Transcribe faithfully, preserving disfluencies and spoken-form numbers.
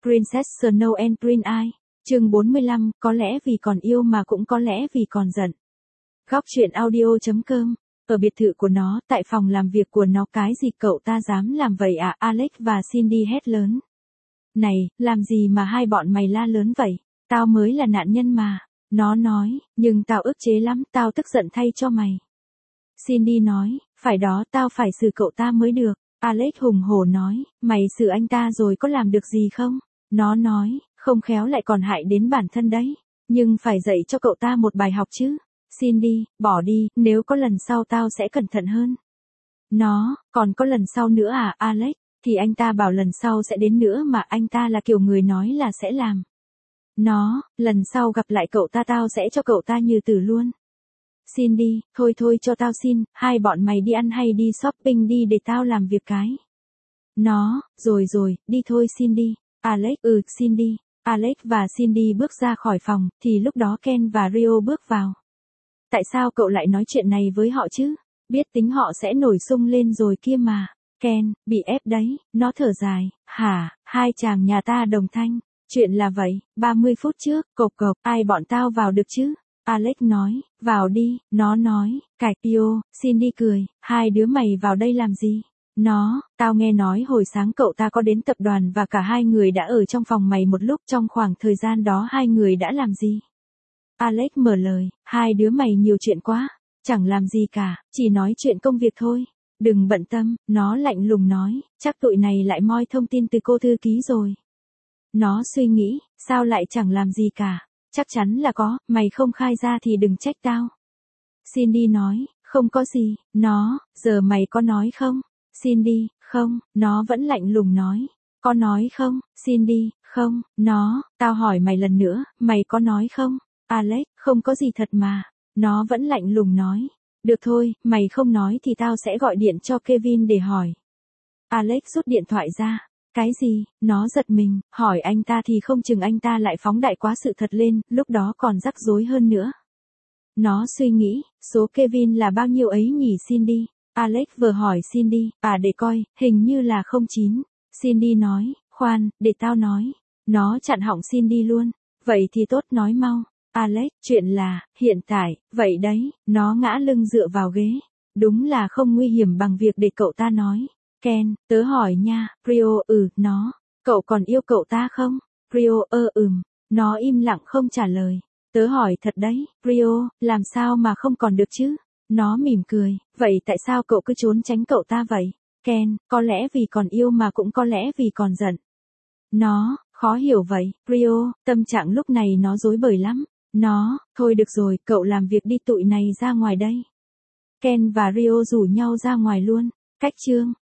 Princess Snow and Prince Eye, chương bốn mươi lăm, có lẽ vì còn yêu mà cũng có lẽ vì còn giận. Góc truyện audio chấm com. Ở biệt thự của nó, tại phòng làm việc của nó, cái gì cậu ta dám làm vậy à? Alex và Cindy hét lớn. Này, làm gì mà hai bọn mày la lớn vậy? Tao mới là nạn nhân mà. Nó nói, nhưng tao ức chế lắm, tao tức giận thay cho mày. Cindy nói, phải đó, tao phải xử cậu ta mới được. Alex hùng hổ nói, mày xử anh ta rồi có làm được gì không? Nó nói, không khéo lại còn hại đến bản thân đấy. Nhưng phải dạy cho cậu ta một bài học chứ. Cindy, bỏ đi, nếu có lần sau tao sẽ cẩn thận hơn. Nó, còn có lần sau nữa à, Alex? Thì anh ta bảo lần sau sẽ đến nữa mà, anh ta là kiểu người nói là sẽ làm. Nó, lần sau gặp lại cậu ta tao sẽ cho cậu ta như tử luôn. Cindy, thôi thôi cho tao xin, hai bọn mày đi ăn hay đi shopping đi để tao làm việc cái. Nó, rồi rồi, đi thôi Cindy. Alex, ừ, Cindy. Alex và Cindy bước ra khỏi phòng, thì lúc đó Ken và Rio bước vào. Tại sao cậu lại nói chuyện này với họ chứ? Biết tính họ sẽ nổi xung lên rồi kia mà. Ken, bị ép đấy, nó thở dài, hả, hai chàng nhà ta đồng thanh. Chuyện là vậy, ba mươi phút trước, cộc cộc, ai bọn tao vào được chứ? Alex nói, vào đi, nó nói, cạch yêu, Cindy cười, hai đứa mày vào đây làm gì? Nó, tao nghe nói hồi sáng cậu ta có đến tập đoàn và cả hai người đã ở trong phòng mày một lúc, trong khoảng thời gian đó hai người đã làm gì? Alex mở lời, hai đứa mày nhiều chuyện quá, chẳng làm gì cả, chỉ nói chuyện công việc thôi. Đừng bận tâm, nó lạnh lùng nói, chắc tụi này lại moi thông tin từ cô thư ký rồi. Nó suy nghĩ, sao lại chẳng làm gì cả, chắc chắn là có, mày không khai ra thì đừng trách tao. Cindy nói, không có gì, nó, giờ mày có nói không? Cindy, không, nó vẫn lạnh lùng nói, có nói không? Cindy, không, nó, tao hỏi mày lần nữa, mày có nói không? Alex, không có gì thật mà, nó vẫn lạnh lùng nói. Được thôi, mày không nói thì tao sẽ gọi điện cho Kevin để hỏi. Alex rút điện thoại ra. Cái gì? Nó giật mình, hỏi anh ta thì không chừng anh ta lại phóng đại quá sự thật lên, lúc đó còn rắc rối hơn nữa. Nó suy nghĩ, số Kevin là bao nhiêu ấy nhỉ Cindy? Alex vừa hỏi Cindy, à để coi, hình như là không chín. Cindy nói, khoan, để tao nói. Nó chặn họng Cindy luôn. Vậy thì tốt, nói mau. Alex, chuyện là, hiện tại, vậy đấy, nó ngã lưng dựa vào ghế. Đúng là không nguy hiểm bằng việc để cậu ta nói. Ken, tớ hỏi nha, Rio, ừ, nó, cậu còn yêu cậu ta không? Rio, ơ ừm, nó im lặng không trả lời. Tớ hỏi thật đấy, Rio, làm sao mà không còn được chứ? Nó mỉm cười, vậy tại sao cậu cứ trốn tránh cậu ta vậy? Ken, có lẽ vì còn yêu mà cũng có lẽ vì còn giận. Nó, khó hiểu vậy, Rio, tâm trạng lúc này nó rối bời lắm. Nó, thôi được rồi, cậu làm việc đi, tụi này ra ngoài đây. Ken và Rio rủ nhau ra ngoài luôn. Cách chương